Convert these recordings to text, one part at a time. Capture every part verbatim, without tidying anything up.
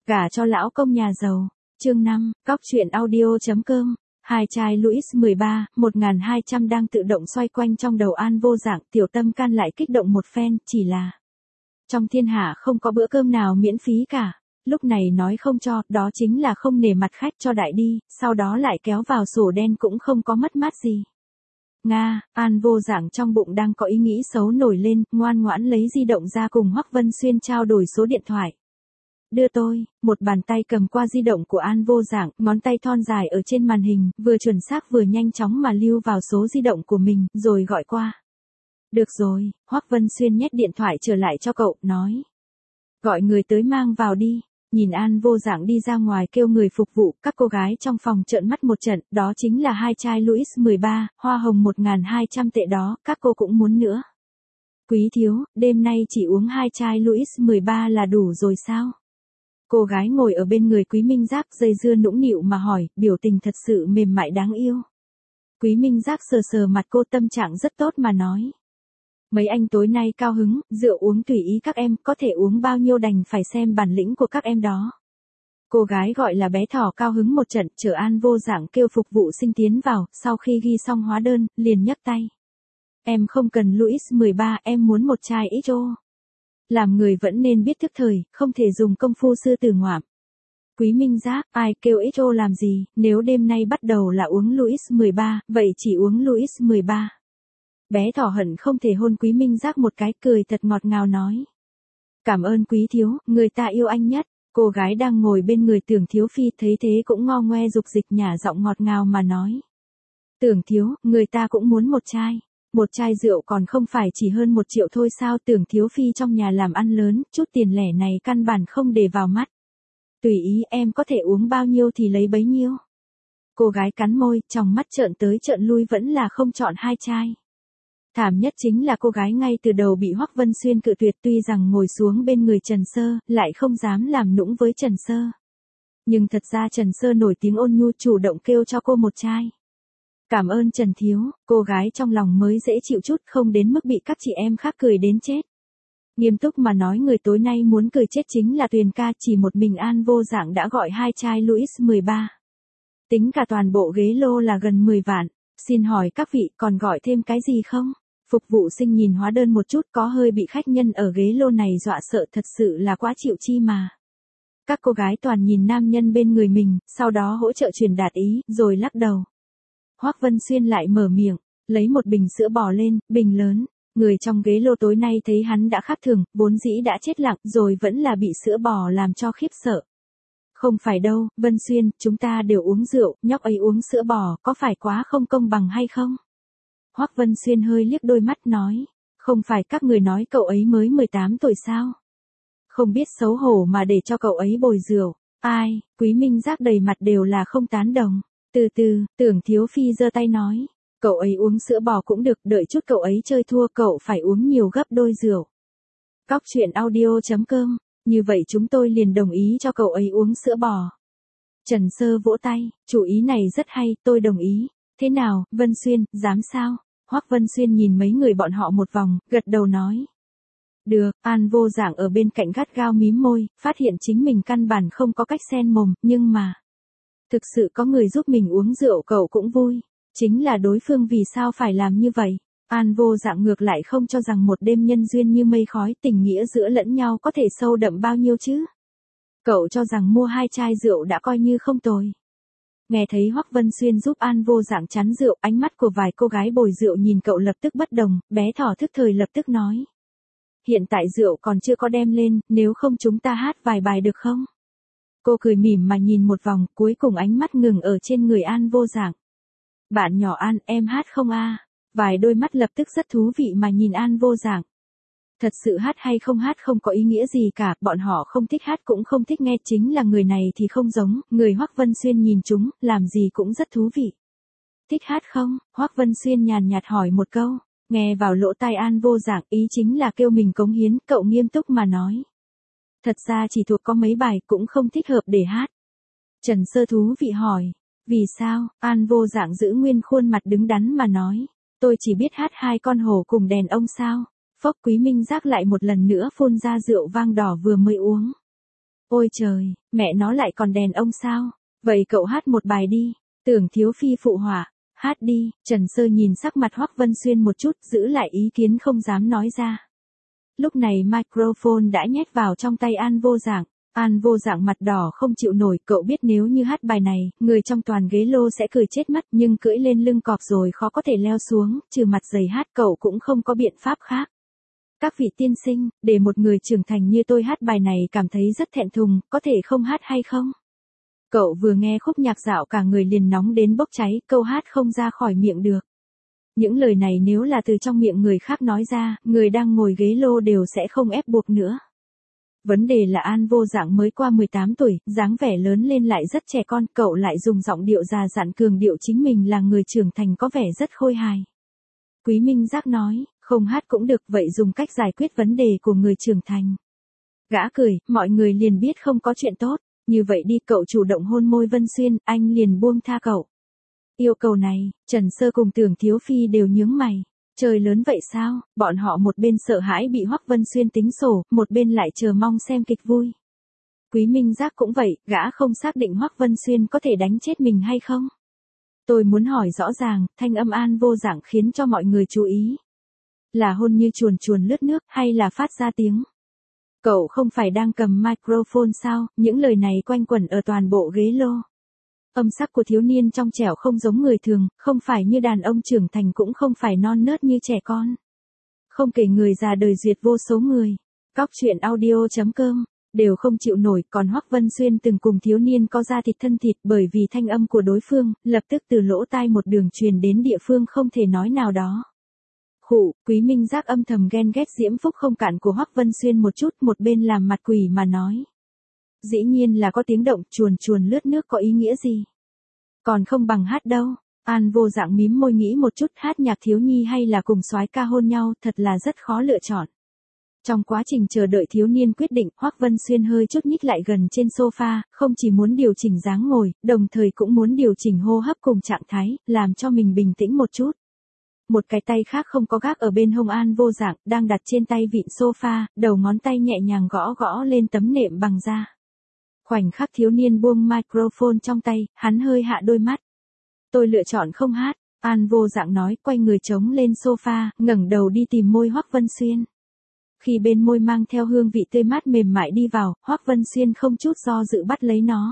Gả cho lão công nhà giàu. Chương năm, cóc truyện audio.com. Hai chai Louis mười ba, một nghìn hai trăm đang tự động xoay quanh trong đầu An Vô Dạng, tiểu tâm can lại kích động một phen, chỉ là trong thiên hạ không có bữa cơm nào miễn phí cả. Lúc này nói không cho, đó chính là không nể mặt khách cho đại đi, sau đó lại kéo vào sổ đen cũng không có mất mát gì. Nga, An Vô Dạng trong bụng đang có ý nghĩ xấu nổi lên, ngoan ngoãn lấy di động ra cùng Hoắc Vân Xuyên trao đổi số điện thoại. Đưa tôi, một bàn tay cầm qua di động của An Vô Dạng, ngón tay thon dài ở trên màn hình, vừa chuẩn xác vừa nhanh chóng mà lưu vào số di động của mình, rồi gọi qua. Được rồi, Hoắc Vân Xuyên nhét điện thoại trở lại cho cậu, nói. Gọi người tới mang vào đi. Nhìn An Vô Dạng đi ra ngoài kêu người phục vụ, các cô gái trong phòng trợn mắt một trận, đó chính là hai chai Louis mười ba, hoa hồng một nghìn hai trăm tệ đó, các cô cũng muốn nữa. Quý thiếu, đêm nay chỉ uống hai chai Louis mười ba là đủ rồi sao? Cô gái ngồi ở bên người Quý Minh Giác dây dưa nũng nịu mà hỏi, biểu tình thật sự mềm mại đáng yêu. Quý Minh Giác sờ sờ mặt cô, tâm trạng rất tốt mà nói. Mấy anh tối nay cao hứng, rượu uống tùy ý các em, có thể uống bao nhiêu đành phải xem bản lĩnh của các em đó. Cô gái gọi là bé thỏ cao hứng một trận, chở An Vô Dạng kêu phục vụ sinh tiến vào, sau khi ghi xong hóa đơn, liền nhấc tay. Em không cần Louis mười ba, em muốn một chai ích ô. Làm người vẫn nên biết thức thời, không thể dùng công phu sư tử ngoạm. Quý Minh Giác, ai kêu ích ô làm gì, nếu đêm nay bắt đầu là uống Louis mười ba, vậy chỉ uống Louis mười ba. Bé thỏ hận không thể hôn Quý Minh Giác một cái, cười thật ngọt ngào nói. Cảm ơn quý thiếu, người ta yêu anh nhất. Cô gái đang ngồi bên người Tưởng Thiếu Phi thấy thế cũng ngo ngoe dục dịch nhả giọng ngọt ngào mà nói. Tưởng thiếu, người ta cũng muốn một chai. Một chai rượu còn không phải chỉ hơn một triệu thôi sao? Tưởng Thiếu Phi trong nhà làm ăn lớn, chút tiền lẻ này căn bản không để vào mắt. Tùy ý, em có thể uống bao nhiêu thì lấy bấy nhiêu. Cô gái cắn môi, trong mắt trợn tới trợn lui vẫn là không chọn hai chai. Thảm nhất chính là cô gái ngay từ đầu bị Hoắc Vân Xuyên cự tuyệt, tuy rằng ngồi xuống bên người Trần Sơ, lại không dám làm nũng với Trần Sơ. Nhưng thật ra Trần Sơ nổi tiếng ôn nhu chủ động kêu cho cô một chai. Cảm ơn Trần thiếu, cô gái trong lòng mới dễ chịu chút, không đến mức bị các chị em khác cười đến chết. Nghiêm túc mà nói, người tối nay muốn cười chết chính là Tuyền ca, chỉ một mình An Vô Dạng đã gọi hai chai Louis mười ba. Tính cả toàn bộ ghế lô là gần mười vạn, xin hỏi các vị còn gọi thêm cái gì không? Phục vụ sinh nhìn hóa đơn một chút, có hơi bị khách nhân ở ghế lô này dọa sợ, thật sự là quá chịu chi mà. Các cô gái toàn nhìn nam nhân bên người mình, sau đó hỗ trợ truyền đạt ý, rồi lắc đầu. Hoắc Vân Xuyên lại mở miệng, lấy một bình sữa bò lên, bình lớn. Người trong ghế lô tối nay thấy hắn đã khác thường, vốn dĩ đã chết lặng rồi vẫn là bị sữa bò làm cho khiếp sợ. Không phải đâu, Vân Xuyên, chúng ta đều uống rượu, nhóc ấy uống sữa bò, có phải quá không công bằng hay không? Hoắc Vân Xuyên hơi liếc đôi mắt nói, không phải các người nói cậu ấy mới mười tám tuổi sao? Không biết xấu hổ mà để cho cậu ấy bồi rượu. Ai? Quý Minh Giác đầy mặt đều là không tán đồng. Từ từ, Tưởng Thiếu Phi giơ tay nói, cậu ấy uống sữa bò cũng được, đợi chút cậu ấy chơi thua cậu phải uống nhiều gấp đôi rượu. Cóc truyện audio.com, như vậy chúng tôi liền đồng ý cho cậu ấy uống sữa bò. Trần Sơ vỗ tay, chủ ý này rất hay, tôi đồng ý. Thế nào, Vân Xuyên, dám sao? Hoắc Vân Xuyên nhìn mấy người bọn họ một vòng, gật đầu nói. Được, An Vô Dạng ở bên cạnh gắt gao mím môi, phát hiện chính mình căn bản không có cách xen mồm, nhưng mà thực sự có người giúp mình uống rượu cậu cũng vui. Chính là đối phương vì sao phải làm như vậy? An Vô Dạng ngược lại không cho rằng một đêm nhân duyên như mây khói, tình nghĩa giữa lẫn nhau có thể sâu đậm bao nhiêu chứ? Cậu cho rằng mua hai chai rượu đã coi như không tồi. Nghe thấy Hoắc Vân Xuyên giúp An Vô Dạng chắn rượu, ánh mắt của vài cô gái bồi rượu nhìn cậu lập tức bất đồng, bé thỏ thức thời lập tức nói. Hiện tại rượu còn chưa có đem lên, nếu không chúng ta hát vài bài được không? Cô cười mỉm mà nhìn một vòng, cuối cùng ánh mắt ngừng ở trên người An Vô Dạng. Bạn nhỏ An, em hát không a? Vài đôi mắt lập tức rất thú vị mà nhìn An Vô Dạng. Thật sự hát hay không hát không có ý nghĩa gì cả, bọn họ không thích hát cũng không thích nghe, chính là người này thì không giống, người Hoắc Vân Xuyên nhìn chúng, làm gì cũng rất thú vị. Thích hát không? Hoắc Vân Xuyên nhàn nhạt hỏi một câu, nghe vào lỗ tai An Vô Dạng, ý chính là kêu mình cống hiến, cậu nghiêm túc mà nói. Thật ra chỉ thuộc có mấy bài cũng không thích hợp để hát. Trần Sơ thú vị hỏi, vì sao? An Vô Dạng giữ nguyên khuôn mặt đứng đắn mà nói, tôi chỉ biết hát hai con hổ cùng đèn ông sao. Phốc. Quý Minh Giác lại một lần nữa phun ra rượu vang đỏ vừa mới uống. Ôi trời, mẹ nó lại còn đèn ông sao? Vậy cậu hát một bài đi. Tưởng Thiếu Phi phụ họa. Hát đi. Trần Sơ nhìn sắc mặt Hoắc Vân Xuyên một chút, giữ lại ý kiến không dám nói ra. Lúc này microphone đã nhét vào trong tay An Vô Dạng. An Vô Dạng mặt đỏ không chịu nổi, cậu biết nếu như hát bài này, người trong toàn ghế lô sẽ cười chết mắt, nhưng cưỡi lên lưng cọp rồi khó có thể leo xuống, trừ mặt dày hát cậu cũng không có biện pháp khác. Các vị tiên sinh, để một người trưởng thành như tôi hát bài này cảm thấy rất thẹn thùng, có thể không hát hay không? Cậu vừa nghe khúc nhạc dạo cả người liền nóng đến bốc cháy, câu hát không ra khỏi miệng được. Những lời này nếu là từ trong miệng người khác nói ra, người đang ngồi ghế lô đều sẽ không ép buộc nữa. Vấn đề là An Vô Dạng mới qua mười tám tuổi, dáng vẻ lớn lên lại rất trẻ con, cậu lại dùng giọng điệu già dặn cường điệu chính mình là người trưởng thành có vẻ rất khôi hài. Quý Minh Giác nói, không hát cũng được, vậy dùng cách giải quyết vấn đề của người trưởng thành. Gã cười, mọi người liền biết không có chuyện tốt, như vậy đi, cậu chủ động hôn môi Vân Xuyên, anh liền buông tha cậu. Yêu cầu này, Trần Sơ cùng Tưởng Thiếu Phi đều nhướng mày. Trời lớn vậy sao, bọn họ một bên sợ hãi bị Hoắc Vân Xuyên tính sổ, một bên lại chờ mong xem kịch vui. Quý Minh Giác cũng vậy, gã không xác định Hoắc Vân Xuyên có thể đánh chết mình hay không. Tôi muốn hỏi rõ ràng, thanh âm An Vô Dạng khiến cho mọi người chú ý. Là hôn như chuồn chuồn lướt nước, hay là phát ra tiếng? Cậu không phải đang cầm microphone sao, những lời này quanh quẩn ở toàn bộ ghế lô. Âm sắc của thiếu niên trong trẻo không giống người thường, không phải như đàn ông trưởng thành cũng không phải non nớt như trẻ con. Không kể người già đời duyệt vô số người. Cóc truyện audio chấm com đều không chịu nổi, còn Hoắc Vân Xuyên từng cùng thiếu niên có da thịt thân thịt, bởi vì thanh âm của đối phương, lập tức từ lỗ tai một đường truyền đến địa phương không thể nói nào đó. Khụ, Quý Minh Giác âm thầm ghen ghét diễm phúc không cạn của Hoắc Vân Xuyên một chút, một bên làm mặt quỷ mà nói. Dĩ nhiên là có tiếng động, chuồn chuồn lướt nước có ý nghĩa gì? Còn không bằng hát đâu. An Vô Dạng mím môi nghĩ một chút, hát nhạc thiếu nhi hay là cùng soái ca hôn nhau, thật là rất khó lựa chọn. Trong quá trình chờ đợi thiếu niên quyết định, Hoắc Vân Xuyên hơi chút nhích lại gần trên sofa, không chỉ muốn điều chỉnh dáng ngồi, đồng thời cũng muốn điều chỉnh hô hấp cùng trạng thái, làm cho mình bình tĩnh một chút. Một cái tay khác không có gác ở bên hông An Vô Dạng, đang đặt trên tay vịn sofa, đầu ngón tay nhẹ nhàng gõ gõ lên tấm nệm bằng da. Khoảnh khắc thiếu niên buông microphone trong tay, hắn hơi hạ đôi mắt. Tôi lựa chọn không hát, An Vô Dạng nói, quay người trống lên sofa, ngẩng đầu đi tìm môi Hoắc Vân Xuyên. Khi bên môi mang theo hương vị tươi mát mềm mại đi vào, Hoắc Vân Xuyên không chút do dự bắt lấy nó.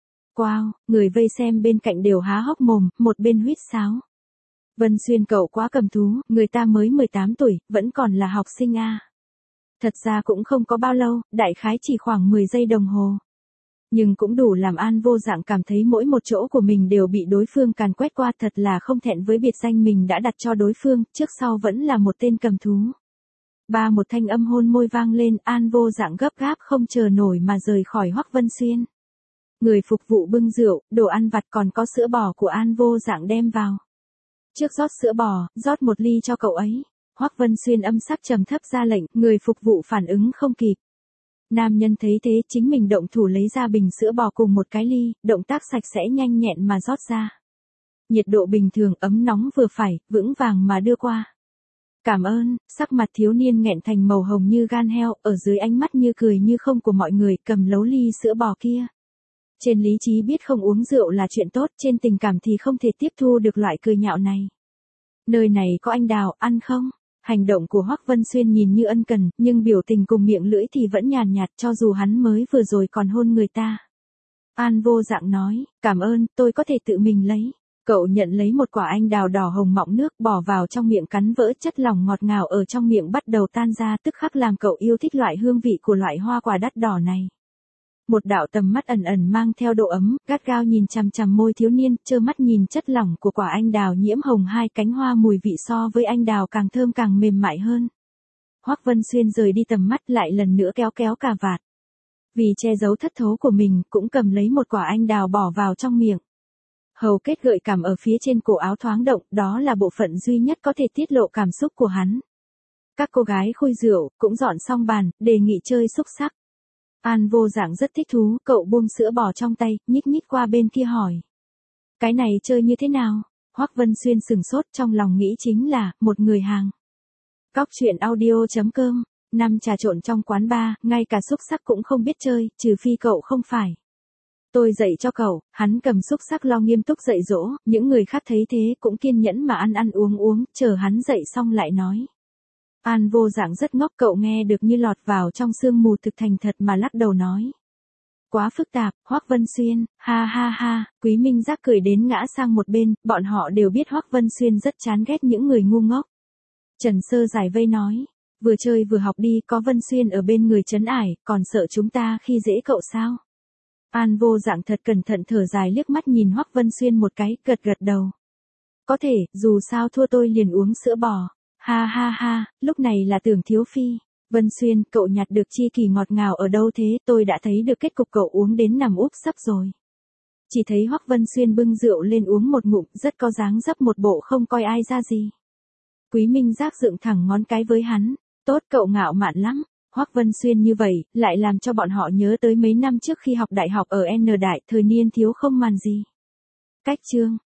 Wow, người vây xem bên cạnh đều há hốc mồm, một bên huýt sáo. Vân Xuyên cậu quá cầm thú, người ta mới mười tám tuổi, vẫn còn là học sinh a. À. Thật ra cũng không có bao lâu, đại khái chỉ khoảng mười giây đồng hồ. Nhưng cũng đủ làm An Vô Dạng cảm thấy mỗi một chỗ của mình đều bị đối phương càn quét qua, thật là không thẹn với biệt danh mình đã đặt cho đối phương, trước sau vẫn là một tên cầm thú. Ba một thanh âm hôn môi vang lên, An Vô Dạng gấp gáp không chờ nổi mà rời khỏi Hoắc Vân Xuyên. Người phục vụ bưng rượu, đồ ăn vặt còn có sữa bò của An Vô Dạng đem vào. Trước rót sữa bò, rót một ly cho cậu ấy. Hoắc Vân Xuyên âm sắc trầm thấp ra lệnh, người phục vụ phản ứng không kịp. Nam nhân thấy thế chính mình động thủ lấy ra bình sữa bò cùng một cái ly, động tác sạch sẽ nhanh nhẹn mà rót ra. Nhiệt độ bình thường ấm nóng vừa phải, vững vàng mà đưa qua. Cảm ơn, sắc mặt thiếu niên nghẹn thành màu hồng như gan heo, ở dưới ánh mắt như cười như không của mọi người, cầm lấu ly sữa bò kia. Trên lý trí biết không uống rượu là chuyện tốt, trên tình cảm thì không thể tiếp thu được loại cười nhạo này. Nơi này có anh đào, ăn không? Hành động của Hoắc Vân Xuyên nhìn như ân cần, nhưng biểu tình cùng miệng lưỡi thì vẫn nhàn nhạt, cho dù hắn mới vừa rồi còn hôn người ta. An Vô Dạng nói, cảm ơn, tôi có thể tự mình lấy. Cậu nhận lấy một quả anh đào đỏ hồng mọng nước, bỏ vào trong miệng cắn vỡ, chất lỏng ngọt ngào ở trong miệng bắt đầu tan ra, tức khắc làm cậu yêu thích loại hương vị của loại hoa quả đắt đỏ này. Một đạo tầm mắt ẩn ẩn mang theo độ ấm, gắt gao nhìn chằm chằm môi thiếu niên, trơ mắt nhìn chất lỏng của quả anh đào nhiễm hồng hai cánh hoa, mùi vị so với anh đào càng thơm càng mềm mại hơn. Hoắc Vân Xuyên rời đi tầm mắt, lại lần nữa kéo kéo cà vạt. Vì che giấu thất thố của mình, cũng cầm lấy một quả anh đào bỏ vào trong miệng. Hầu kết gợi cảm ở phía trên cổ áo thoáng động, đó là bộ phận duy nhất có thể tiết lộ cảm xúc của hắn. Các cô gái khui rượu, cũng dọn xong bàn, đề nghị chơi xúc xắc. An Vô Dạng rất thích thú, cậu buông sữa bò trong tay, nhích nhích qua bên kia hỏi. Cái này chơi như thế nào? Hoắc Vân Xuyên sừng sốt, trong lòng nghĩ chính là, một người hàng. Cóc truyện audio chấm com Năm trà trộn trong quán bar, ngay cả xúc xắc cũng không biết chơi, trừ phi cậu không phải. Tôi dạy cho cậu, hắn cầm xúc xắc lo nghiêm túc dạy dỗ, những người khác thấy thế cũng kiên nhẫn mà ăn ăn uống uống, chờ hắn dạy xong lại nói. An Vô Dạng rất ngốc, cậu nghe được như lọt vào trong sương mù, thực thành thật mà lắc đầu nói. Quá phức tạp, Hoắc Vân Xuyên, ha ha ha, Quý Minh Giác cười đến ngã sang một bên, bọn họ đều biết Hoắc Vân Xuyên rất chán ghét những người ngu ngốc. Trần Sơ giải vây nói, vừa chơi vừa học đi, có Vân Xuyên ở bên người trấn ải, còn sợ chúng ta khi dễ cậu sao? An Vô Dạng thật cẩn thận thở dài liếc mắt nhìn Hoắc Vân Xuyên một cái, gật gật đầu. Có thể, dù sao thua tôi liền uống sữa bò. Ha ha ha, lúc này là Tưởng Thiếu Phi. Vân Xuyên, cậu nhặt được chi kỷ ngọt ngào ở đâu thế? Tôi đã thấy được kết cục cậu uống đến nằm úp sấp rồi. Chỉ thấy Hoắc Vân Xuyên bưng rượu lên uống một ngụm, rất có dáng dấp một bộ không coi ai ra gì. Quý Minh Giác dựng thẳng ngón cái với hắn. Tốt, cậu ngạo mạn lắm. Hoắc Vân Xuyên như vậy, lại làm cho bọn họ nhớ tới mấy năm trước khi học đại học ở N Đại, thời niên thiếu không màn gì. Cách chương